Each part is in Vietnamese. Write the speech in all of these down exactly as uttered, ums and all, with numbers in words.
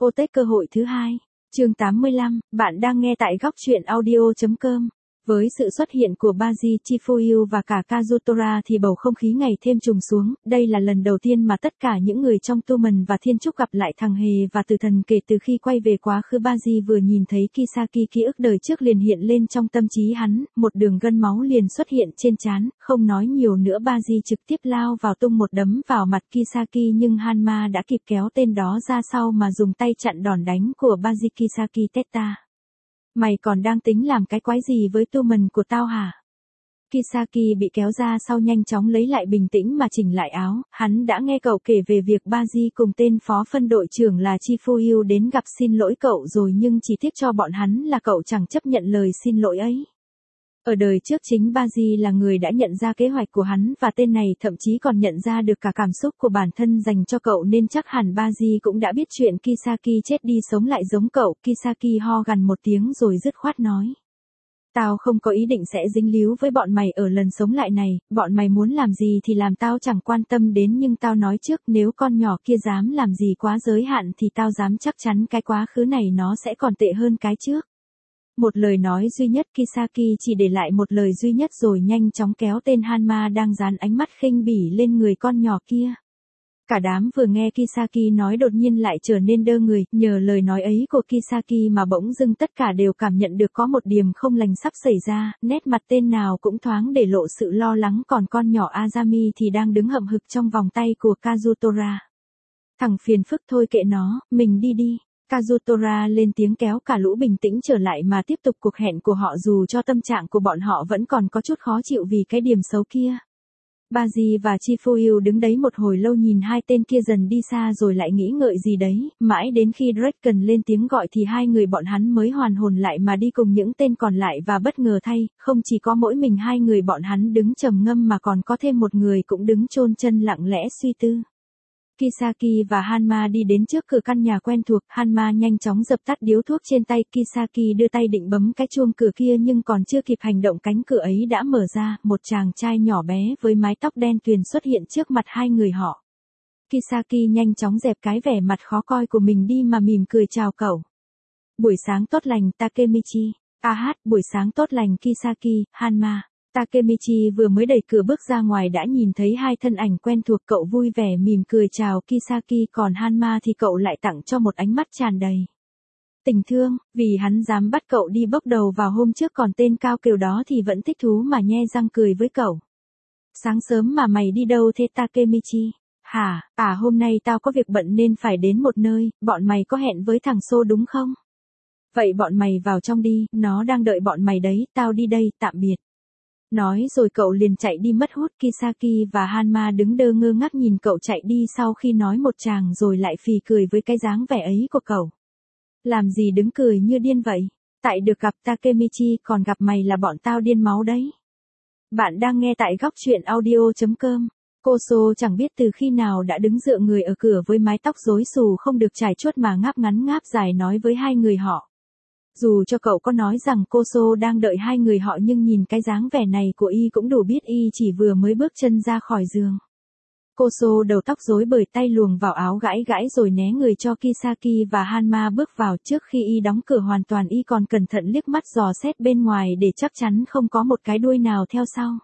Tết cơ hội thứ hai. Chương tám mươi lăm, bạn đang nghe tại góc truyện audio chấm com. Với sự xuất hiện của Baji Chifuyu và cả Kazutora thì bầu không khí ngày thêm trùng xuống, đây là lần đầu tiên mà tất cả những người trong tu mần và thiên trúc gặp lại thằng Hề và Từ Thần kể từ khi quay về quá khứ. Baji vừa nhìn thấy Kisaki, ký ức đời trước liền hiện lên trong tâm trí hắn, một đường gân máu liền xuất hiện trên trán, không nói nhiều nữa Baji trực tiếp lao vào tung một đấm vào mặt Kisaki nhưng Hanma đã kịp kéo tên đó ra sau mà dùng tay chặn đòn đánh của Baji. Kisaki Teta. Mày còn đang tính làm cái quái gì với tu mần của tao hả? Kisaki bị kéo ra sau nhanh chóng lấy lại bình tĩnh mà chỉnh lại áo, hắn đã nghe cậu kể về việc Baji cùng tên phó phân đội trưởng là Chifuyu đến gặp xin lỗi cậu rồi nhưng chỉ tiếc cho bọn hắn là cậu chẳng chấp nhận lời xin lỗi ấy. Ở đời trước chính Baji là người đã nhận ra kế hoạch của hắn và tên này thậm chí còn nhận ra được cả cảm xúc của bản thân dành cho cậu nên chắc hẳn Baji cũng đã biết chuyện Kisaki chết đi sống lại giống cậu. Kisaki ho gằn một tiếng rồi dứt khoát nói. Tao không có ý định sẽ dính líu với bọn mày ở lần sống lại này, bọn mày muốn làm gì thì làm tao chẳng quan tâm đến nhưng tao nói trước nếu con nhỏ kia dám làm gì quá giới hạn thì tao dám chắc chắn cái quá khứ này nó sẽ còn tệ hơn cái trước. Một lời nói duy nhất Kisaki chỉ để lại một lời duy nhất rồi nhanh chóng kéo tên Hanma đang dán ánh mắt khinh bỉ lên người con nhỏ kia. Cả đám vừa nghe Kisaki nói đột nhiên lại trở nên đơ người, nhờ lời nói ấy của Kisaki mà bỗng dưng tất cả đều cảm nhận được có một điểm không lành sắp xảy ra, nét mặt tên nào cũng thoáng để lộ sự lo lắng còn con nhỏ Azami thì đang đứng hậm hực trong vòng tay của Kazutora. Thằng phiền phức thôi kệ nó, mình đi đi. Kazutora lên tiếng kéo cả lũ bình tĩnh trở lại mà tiếp tục cuộc hẹn của họ dù cho tâm trạng của bọn họ vẫn còn có chút khó chịu vì cái điểm xấu kia. Baji và Chifuyu đứng đấy một hồi lâu nhìn hai tên kia dần đi xa rồi lại nghĩ ngợi gì đấy, mãi đến khi Draken lên tiếng gọi thì hai người bọn hắn mới hoàn hồn lại mà đi cùng những tên còn lại và bất ngờ thay, không chỉ có mỗi mình hai người bọn hắn đứng trầm ngâm mà còn có thêm một người cũng đứng chôn chân lặng lẽ suy tư. Kisaki và Hanma đi đến trước cửa căn nhà quen thuộc, Hanma nhanh chóng dập tắt điếu thuốc trên tay, Kisaki đưa tay định bấm cái chuông cửa kia nhưng còn chưa kịp hành động cánh cửa ấy đã mở ra, một chàng trai nhỏ bé với mái tóc đen tuyền xuất hiện trước mặt hai người họ. Kisaki nhanh chóng dẹp cái vẻ mặt khó coi của mình đi mà mỉm cười chào cậu. Buổi sáng tốt lành Takemichi. A hát, buổi sáng tốt lành Kisaki, Hanma. Takemichi vừa mới đẩy cửa bước ra ngoài đã nhìn thấy hai thân ảnh quen thuộc, cậu vui vẻ mỉm cười chào Kisaki còn Hanma thì cậu lại tặng cho một ánh mắt tràn đầy tình thương, vì hắn dám bắt cậu đi bốc đầu vào hôm trước còn tên cao kiều đó thì vẫn thích thú mà nhe răng cười với cậu. Sáng sớm mà mày đi đâu thế Takemichi? Hả, à hôm nay tao có việc bận nên phải đến một nơi, bọn mày có hẹn với thằng Sô đúng không? Vậy bọn mày vào trong đi, nó đang đợi bọn mày đấy, tao đi đây, tạm biệt. Nói rồi cậu liền chạy đi mất hút. Kisaki và Hanma đứng đơ ngơ ngác nhìn cậu chạy đi sau khi nói một tràng rồi lại phì cười với cái dáng vẻ ấy của cậu. Làm gì đứng cười như điên vậy? Tại được gặp Takemichi còn gặp mày là bọn tao điên máu đấy. Bạn đang nghe tại góc truyện audio chấm com. Koso chẳng biết từ khi nào đã đứng dựa người ở cửa với mái tóc rối xù không được trải chuốt mà ngáp ngắn ngáp dài nói với hai người họ. Dù cho cậu có nói rằng Koso đang đợi hai người họ nhưng nhìn cái dáng vẻ này của y cũng đủ biết y chỉ vừa mới bước chân ra khỏi giường. Koso đầu tóc rối bời tay luồng vào áo gãi gãi rồi né người cho Kisaki và Hanma bước vào. Trước khi y đóng cửa hoàn toàn y còn cẩn thận liếc mắt dò xét bên ngoài để chắc chắn không có một cái đuôi nào theo sau.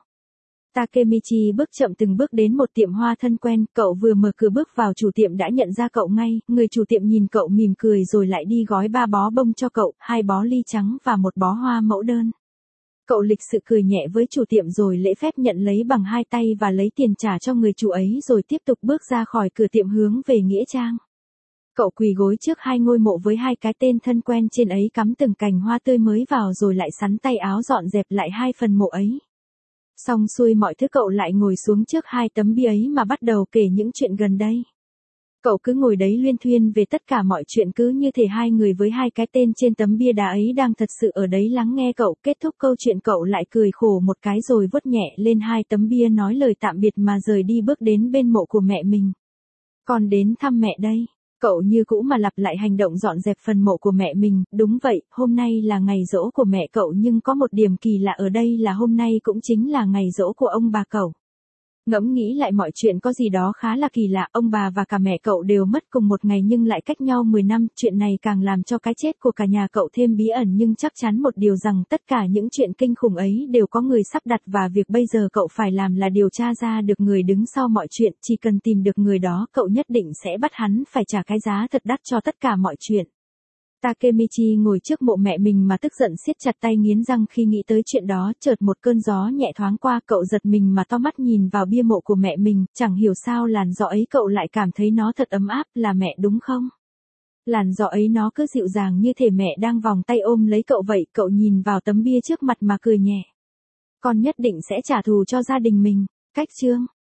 Takemichi bước chậm từng bước đến một tiệm hoa thân quen, cậu vừa mở cửa bước vào chủ tiệm đã nhận ra cậu ngay, người chủ tiệm nhìn cậu mỉm cười rồi lại đi gói ba bó bông cho cậu, hai bó ly trắng và một bó hoa mẫu đơn. Cậu lịch sự cười nhẹ với chủ tiệm rồi lễ phép nhận lấy bằng hai tay và lấy tiền trả cho người chủ ấy rồi tiếp tục bước ra khỏi cửa tiệm hướng về nghĩa trang. Cậu quỳ gối trước hai ngôi mộ với hai cái tên thân quen trên ấy cắm từng cành hoa tươi mới vào rồi lại sắn tay áo dọn dẹp lại hai phần mộ ấy. Xong xuôi mọi thứ cậu lại ngồi xuống trước hai tấm bia ấy mà bắt đầu kể những chuyện gần đây. Cậu cứ ngồi đấy luyên thuyên về tất cả mọi chuyện cứ như thể hai người với hai cái tên trên tấm bia đá ấy đang thật sự ở đấy lắng nghe cậu. Kết thúc câu chuyện cậu lại cười khổ một cái rồi vuốt nhẹ lên hai tấm bia nói lời tạm biệt mà rời đi bước đến bên mộ của mẹ mình. Con đến thăm mẹ đây. Cậu như cũ mà lặp lại hành động dọn dẹp phần mộ của mẹ mình, đúng vậy, hôm nay là ngày giỗ của mẹ cậu nhưng có một điểm kỳ lạ ở đây là hôm nay cũng chính là ngày giỗ của ông bà cậu. Ngẫm nghĩ lại mọi chuyện có gì đó khá là kỳ lạ, ông bà và cả mẹ cậu đều mất cùng một ngày nhưng lại cách nhau mười năm, chuyện này càng làm cho cái chết của cả nhà cậu thêm bí ẩn nhưng chắc chắn một điều rằng tất cả những chuyện kinh khủng ấy đều có người sắp đặt và việc bây giờ cậu phải làm là điều tra ra được người đứng sau mọi chuyện, chỉ cần tìm được người đó cậu nhất định sẽ bắt hắn phải trả cái giá thật đắt cho tất cả mọi chuyện. Takemichi ngồi trước mộ mẹ mình mà tức giận siết chặt tay nghiến răng khi nghĩ tới chuyện đó, chợt một cơn gió nhẹ thoáng qua, cậu giật mình mà to mắt nhìn vào bia mộ của mẹ mình, chẳng hiểu sao làn gió ấy cậu lại cảm thấy nó thật ấm áp, là mẹ đúng không? Làn gió ấy nó cứ dịu dàng như thể mẹ đang vòng tay ôm lấy cậu vậy, cậu nhìn vào tấm bia trước mặt mà cười nhẹ. Con nhất định sẽ trả thù cho gia đình mình. Cách chương